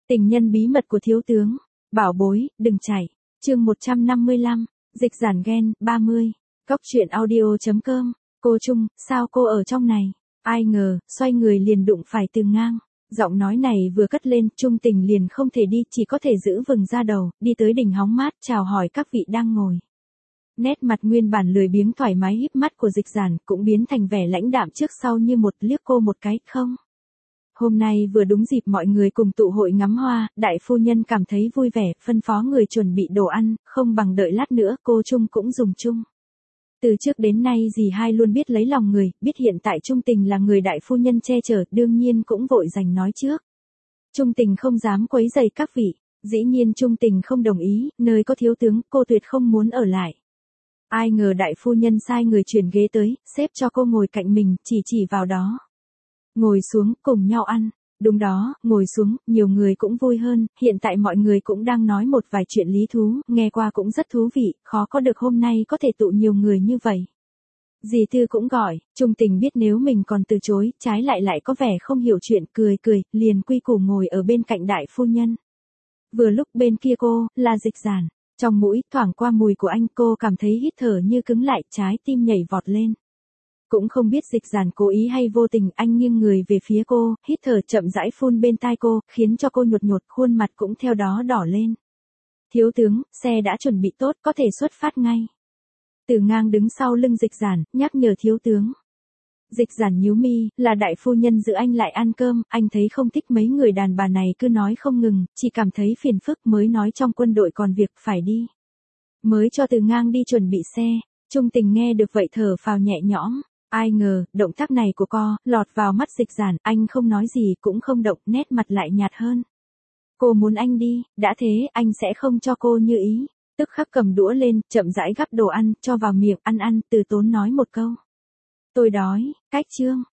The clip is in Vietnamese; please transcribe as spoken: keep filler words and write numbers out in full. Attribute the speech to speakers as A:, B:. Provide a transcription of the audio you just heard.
A: Tình nhân bí mật của thiếu tướng. Bảo bối, đừng chạy. Chương một trăm năm mươi lăm. Dịch giản ghen, ba mươi. Cóc truyện audio chấm com. Cô Trung, sao cô ở trong này? Ai ngờ, xoay người liền đụng phải Từ Ngang. Giọng nói này vừa cất lên, Trung Tình liền không thể đi, chỉ có thể giữ vừng ra đầu, đi tới đỉnh hóng mát, chào hỏi các vị đang ngồi. Nét mặt nguyên bản lười biếng thoải mái híp mắt của Dịch Giản cũng biến thành vẻ lãnh đạm trước sau như một, liếc cô một cái, không. Hôm nay vừa đúng dịp mọi người cùng tụ hội ngắm hoa, đại phu nhân cảm thấy vui vẻ, phân phó người chuẩn bị đồ ăn, không bằng đợi lát nữa, cô Trung cũng dùng chung. Từ trước đến nay dì hai luôn biết lấy lòng người, biết hiện tại Trung Tình là người đại phu nhân che chở, đương nhiên cũng vội giành nói trước. Trung Tình không dám quấy rầy các vị, dĩ nhiên Trung Tình không đồng ý, nơi có thiếu tướng, cô tuyệt không muốn ở lại. Ai ngờ đại phu nhân sai người chuyển ghế tới, xếp cho cô ngồi cạnh mình, chỉ chỉ vào đó. Ngồi xuống, cùng nhau ăn. Đúng đó, ngồi xuống, nhiều người cũng vui hơn, hiện tại mọi người cũng đang nói một vài chuyện lý thú, nghe qua cũng rất thú vị, khó có được hôm nay có thể tụ nhiều người như vậy. Dì Tư cũng gọi, Trung Tình biết nếu mình còn từ chối, trái lại lại có vẻ không hiểu chuyện, cười cười, liền quy củ ngồi ở bên cạnh đại phu nhân. Vừa lúc bên kia cô, là Dịch Giản, trong mũi, thoảng qua mùi của anh, cô cảm thấy hít thở như cứng lại, trái tim nhảy vọt lên. Cũng không biết Dịch Giản cố ý hay vô tình, anh nghiêng người về phía cô, hít thở chậm rãi phun bên tai cô, khiến cho cô nhột nhột, khuôn mặt cũng theo đó đỏ lên. Thiếu tướng, xe đã chuẩn bị tốt, có thể xuất phát ngay. Từ Ngang đứng sau lưng Dịch Giản, nhắc nhở thiếu tướng. Dịch Giản nhíu mi, là đại phu nhân giữ anh lại ăn cơm, anh thấy không thích mấy người đàn bà này cứ nói không ngừng, chỉ cảm thấy phiền phức mới nói trong quân đội còn việc phải đi. Mới cho Từ Ngang đi chuẩn bị xe, Trung Tình nghe được vậy thở phào nhẹ nhõm. Ai ngờ, động tác này của cô, lọt vào mắt Dịch Giản, anh không nói gì cũng không động, nét mặt lại nhạt hơn. Cô muốn anh đi, đã thế, anh sẽ không cho cô như ý. Tức khắc cầm đũa lên, chậm rãi gắp đồ ăn, cho vào miệng, ăn ăn, từ tốn nói một câu. Tôi đói, cách chương.